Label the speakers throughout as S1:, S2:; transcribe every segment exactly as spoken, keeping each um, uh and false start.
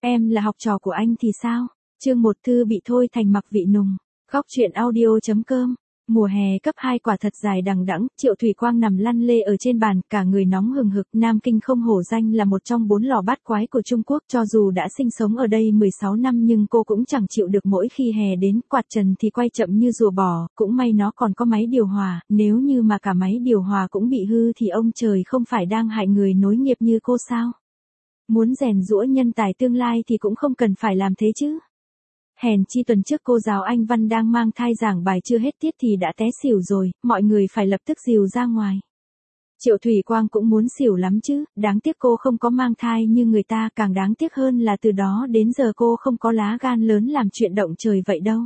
S1: Em là học trò của anh thì sao? Chương một Thư bị thôi thành mặc vị nùng. Góc truyện audio.com. Mùa hè cấp hai quả thật dài đằng đẵng, Triệu Thủy Quang nằm lăn lê ở trên bàn, cả người nóng hừng hực. Nam Kinh không hổ danh là một trong bốn lò bát quái của Trung Quốc, cho dù đã sinh sống ở đây mười sáu năm nhưng cô cũng chẳng chịu được mỗi khi hè đến, quạt trần thì quay chậm như rùa bò, cũng may nó còn có máy điều hòa, nếu như mà cả máy điều hòa cũng bị hư thì ông trời không phải đang hại người nối nghiệp như cô sao? Muốn rèn giũa nhân tài tương lai thì cũng không cần phải làm thế chứ. Hèn chi tuần trước cô giáo Anh văn đang mang thai giảng bài chưa hết tiết thì đã té xỉu rồi, mọi người phải lập tức dìu ra ngoài. Triệu Thủy Quang cũng muốn xỉu lắm chứ, đáng tiếc cô không có mang thai như người ta, càng đáng tiếc hơn là từ đó đến giờ cô không có lá gan lớn làm chuyện động trời vậy đâu.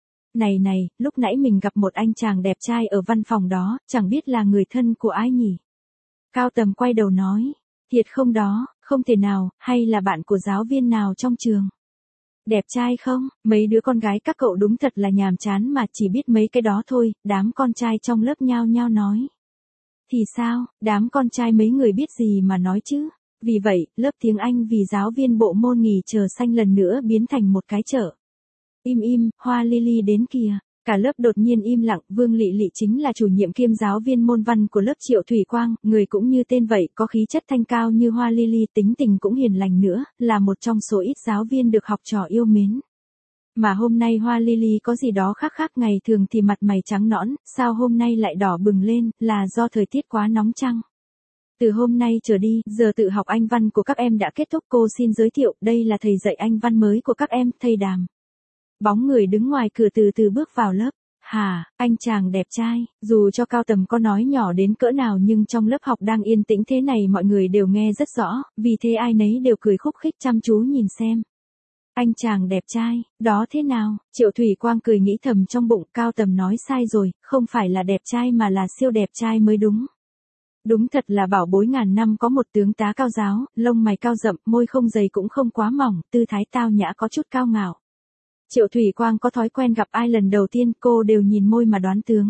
S1: Này này, lúc nãy mình gặp một anh chàng đẹp trai ở văn phòng đó, chẳng biết là người thân của ai nhỉ? Cao Tầm quay đầu nói, thiệt không đó, không thể nào, hay là bạn của giáo viên nào trong trường? Đẹp trai không? Mấy đứa con gái các cậu đúng thật là nhàm chán mà chỉ biết mấy cái đó thôi, đám con trai trong lớp nhao nhao nói. Thì sao, đám con trai mấy người biết gì mà nói chứ? Vì vậy, lớp tiếng Anh vì giáo viên bộ môn nghỉ chờ xanh lần nữa biến thành một cái chợ. Im im, Hoa Lily đến kìa. Cả lớp đột nhiên im lặng, Vương Lị Lị chính là chủ nhiệm kiêm giáo viên môn văn của lớp Triệu Thủy Quang, người cũng như tên vậy, có khí chất thanh cao như Hoa Lily, tính tình cũng hiền lành nữa, là một trong số ít giáo viên được học trò yêu mến. Mà hôm nay Hoa Lily có gì đó khác khác, ngày thường thì mặt mày trắng nõn, sao hôm nay lại đỏ bừng lên, là do thời tiết quá nóng chăng? Từ hôm nay trở đi, giờ tự học Anh văn của các em đã kết thúc, cô xin giới thiệu, đây là thầy dạy Anh văn mới của các em, thầy Đàm. Bóng người đứng ngoài cửa từ từ bước vào lớp. Hà, anh chàng đẹp trai, dù cho Cao Tầm có nói nhỏ đến cỡ nào nhưng trong lớp học đang yên tĩnh thế này mọi người đều nghe rất rõ, vì thế ai nấy đều cười khúc khích chăm chú nhìn xem. Anh chàng đẹp trai, đó thế nào? Triệu Thủy Quang cười nghĩ thầm trong bụng, Cao Tầm nói sai rồi, không phải là đẹp trai mà là siêu đẹp trai mới đúng. Đúng thật là bảo bối ngàn năm có một tướng tá cao giáo, lông mày cao rậm, môi không dày cũng không quá mỏng, tư thái tao nhã có chút cao ngạo. Triệu Thủy Quang có thói quen gặp ai lần đầu tiên cô đều nhìn môi mà đoán tướng.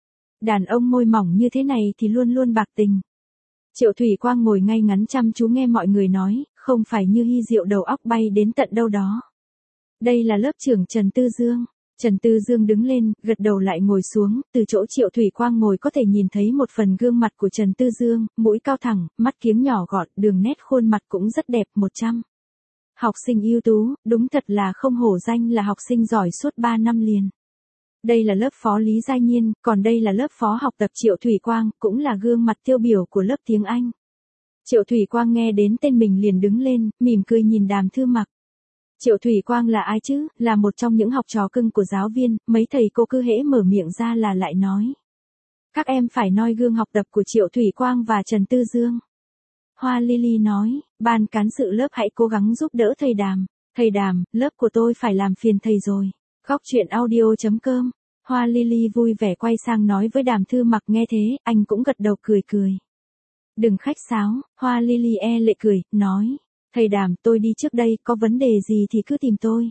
S1: Đàn ông môi mỏng như thế này thì luôn luôn bạc tình. Triệu Thủy Quang ngồi ngay ngắn chăm chú nghe mọi người nói, không phải như Hy Diệu đầu óc bay đến tận đâu đó. Đây là lớp trưởng Trần Tư Dương. Trần Tư Dương đứng lên, gật đầu lại ngồi xuống, từ chỗ Triệu Thủy Quang ngồi có thể nhìn thấy một phần gương mặt của Trần Tư Dương, mũi cao thẳng, mắt kiếng nhỏ gọn, đường nét khuôn mặt cũng rất đẹp, một trăm. Học sinh ưu tú, đúng thật là không hổ danh là học sinh giỏi suốt ba năm liền. Đây là lớp phó Lý Giai Nhiên, còn đây là lớp phó học tập Triệu Thủy Quang, cũng là gương mặt tiêu biểu của lớp tiếng Anh. Triệu Thủy Quang nghe đến tên mình liền đứng lên, mỉm cười nhìn Đàm Thư Mặc. Triệu Thủy Quang là ai chứ, là một trong những học trò cưng của giáo viên, mấy thầy cô cứ hễ mở miệng ra là lại nói. Các em phải noi gương học tập của Triệu Thủy Quang và Trần Tư Dương. Hoa Lily nói, ban cán sự lớp hãy cố gắng giúp đỡ thầy Đàm. Thầy Đàm, lớp của tôi phải làm phiền thầy rồi. Góc truyện audio.com. Hoa Lily vui vẻ quay sang nói với Đàm Thư Mặc, nghe thế, anh cũng gật đầu cười cười. Đừng khách sáo, Hoa Lily e lệ cười, nói. Thầy Đàm, tôi đi trước đây, có vấn đề gì thì cứ tìm tôi.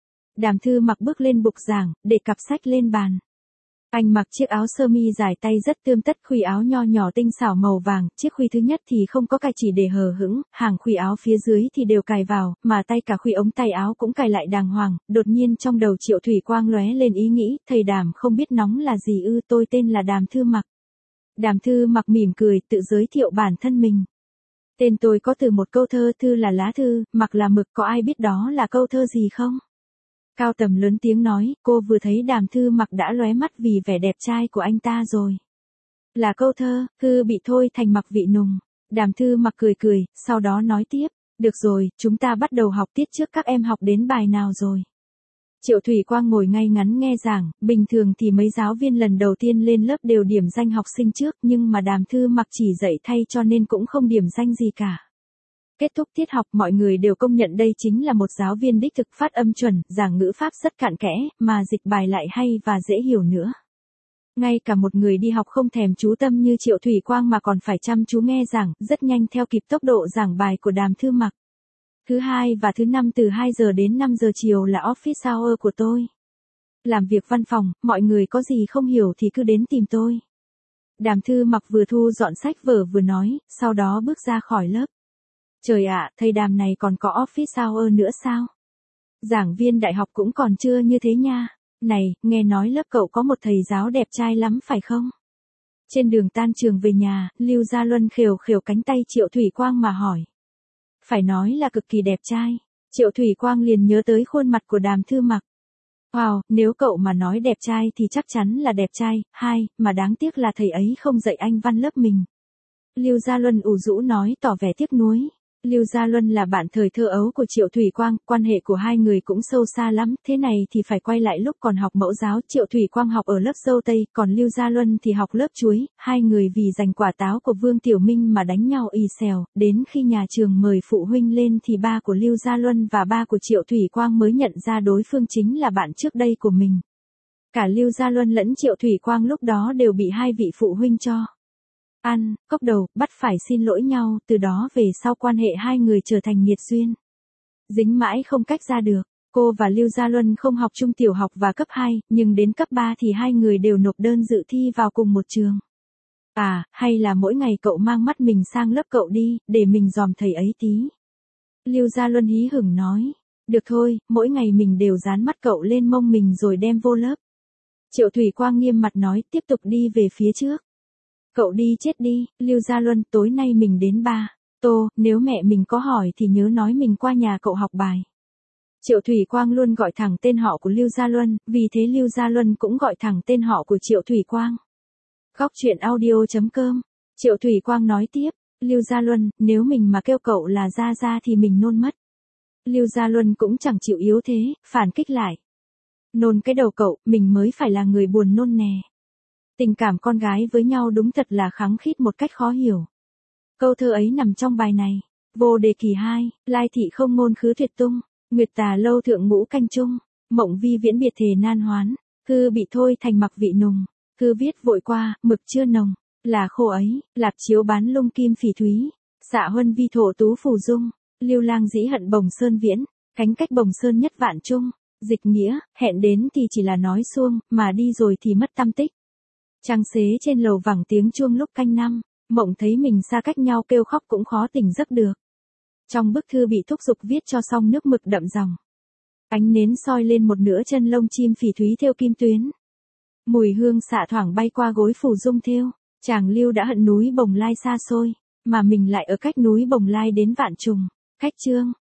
S1: Đàm Thư Mặc bước lên bục giảng, để cặp sách lên bàn. Anh mặc chiếc áo sơ mi dài tay rất tươm tất, khuy áo nho nhỏ tinh xảo màu vàng, chiếc khuy thứ nhất thì không có cài chỉ để hờ hững, hàng khuy áo phía dưới thì đều cài vào, mà tay cả khuy ống tay áo cũng cài lại đàng hoàng. Đột nhiên trong đầu Triệu Thủy Quang lóe lên ý nghĩ, thầy Đàm không biết nóng là gì ư, tôi tên là Đàm Thư Mặc. Đàm Thư Mặc mỉm cười, tự giới thiệu bản thân mình. Tên tôi có từ một câu thơ, thư là lá thư, mặc là mực, có ai biết đó là câu thơ gì không? Cao Tầm lớn tiếng nói, cô vừa thấy Đàm Thư Mặc đã lóe mắt vì vẻ đẹp trai của anh ta rồi. Là câu thơ, Thư bị thôi thành mặc vị nùng. Đàm Thư Mặc cười cười, sau đó nói tiếp, được rồi, chúng ta bắt đầu học tiết trước, các em học đến bài nào rồi? Triệu Thủy Quang ngồi ngay ngắn nghe giảng, bình thường thì mấy giáo viên lần đầu tiên lên lớp đều điểm danh học sinh trước, nhưng mà Đàm Thư Mặc chỉ dạy thay cho nên cũng không điểm danh gì cả. Kết thúc tiết học mọi người đều công nhận đây chính là một giáo viên đích thực, phát âm chuẩn, giảng ngữ pháp rất cặn kẽ, mà dịch bài lại hay và dễ hiểu nữa. Ngay cả một người đi học không thèm chú tâm như Triệu Thủy Quang mà còn phải chăm chú nghe giảng, rất nhanh theo kịp tốc độ giảng bài của Đàm Thư Mặc. Thứ hai và thứ năm từ hai giờ đến năm giờ chiều là office hour của tôi. Làm việc văn phòng, mọi người có gì không hiểu thì cứ đến tìm tôi. Đàm Thư Mặc vừa thu dọn sách vở vừa nói, sau đó bước ra khỏi lớp. Trời ạ, thầy Đàm này còn có office hour nữa sao? Giảng viên đại học cũng còn chưa như thế nha. Này, nghe nói lớp cậu có một thầy giáo đẹp trai lắm phải không? Trên đường tan trường về nhà, Lưu Gia Luân khều khều cánh tay Triệu Thủy Quang mà hỏi. Phải nói là cực kỳ đẹp trai. Triệu Thủy Quang liền nhớ tới khuôn mặt của Đàm Thư Mặc. Wow, nếu cậu mà nói đẹp trai thì chắc chắn là đẹp trai, hai, mà đáng tiếc là thầy ấy không dạy anh văn lớp mình. Lưu Gia Luân ủ rũ nói tỏ vẻ tiếc nuối. Lưu Gia Luân là bạn thời thơ ấu của Triệu Thủy Quang, quan hệ của hai người cũng sâu xa lắm, thế này thì phải quay lại lúc còn học mẫu giáo, Triệu Thủy Quang học ở lớp dâu tây, còn Lưu Gia Luân thì học lớp chuối, hai người vì giành quả táo của Vương Tiểu Minh mà đánh nhau ì xèo, đến khi nhà trường mời phụ huynh lên thì ba của Lưu Gia Luân và ba của Triệu Thủy Quang mới nhận ra đối phương chính là bạn trước đây của mình. Cả Lưu Gia Luân lẫn Triệu Thủy Quang lúc đó đều bị hai vị phụ huynh cho ăn, cốc đầu, bắt phải xin lỗi nhau, từ đó về sau quan hệ hai người trở thành nghiệt duyên. Dính mãi không cách ra được, cô và Lưu Gia Luân không học chung tiểu học và cấp hai, nhưng đến cấp ba thì hai người đều nộp đơn dự thi vào cùng một trường. À, hay là mỗi ngày cậu mang mắt mình sang lớp cậu đi, để mình dòm thầy ấy tí. Lưu Gia Luân hí hửng nói, được thôi, mỗi ngày mình đều dán mắt cậu lên mông mình rồi đem vô lớp. Triệu Thủy Quang nghiêm mặt nói, tiếp tục đi về phía trước. Cậu đi chết đi, Lưu Gia Luân, tối nay mình đến ba. Tô, nếu mẹ mình có hỏi thì nhớ nói mình qua nhà cậu học bài. Triệu Thủy Quang luôn gọi thẳng tên họ của Lưu Gia Luân, vì thế Lưu Gia Luân cũng gọi thẳng tên họ của Triệu Thủy Quang. Góc truyện audio chấm com. Triệu Thủy Quang nói tiếp, Lưu Gia Luân, nếu mình mà kêu cậu là Gia Gia thì mình nôn mất. Lưu Gia Luân cũng chẳng chịu yếu thế, phản kích lại. Nôn cái đầu cậu, mình mới phải là người buồn nôn nè. Tình cảm con gái với nhau đúng thật là khăng khít một cách khó hiểu. Câu thơ ấy nằm trong bài này. Vô đề kỳ hai, lai thị không ngôn khứ tuyệt tung, nguyệt tà lâu thượng ngũ canh chung, mộng vi viễn biệt thề nan hoán, cư bị thôi thành mặc vị nùng, cư viết vội qua, mực chưa nồng, là khô ấy, lạp chiếu bán lung kim phỉ thúy, xạ huân vi thổ tú phù dung, lưu lang dĩ hận bồng sơn viễn, cánh cách bồng sơn nhất vạn chung, dịch nghĩa, hẹn đến thì chỉ là nói suông, mà đi rồi thì mất tâm tích. Trăng xế trên lầu vẳng tiếng chuông lúc canh năm, mộng thấy mình xa cách nhau kêu khóc cũng khó tỉnh giấc được. Trong bức thư bị thúc giục viết cho xong nước mực đậm dòng. Ánh nến soi lên một nửa chân lông chim phỉ thúy thêu kim tuyến. Mùi hương xạ thoảng bay qua gối phủ dung thêu. Chàng Lưu đã hận núi Bồng Lai xa xôi, mà mình lại ở cách núi Bồng Lai đến vạn trùng. Cách chương.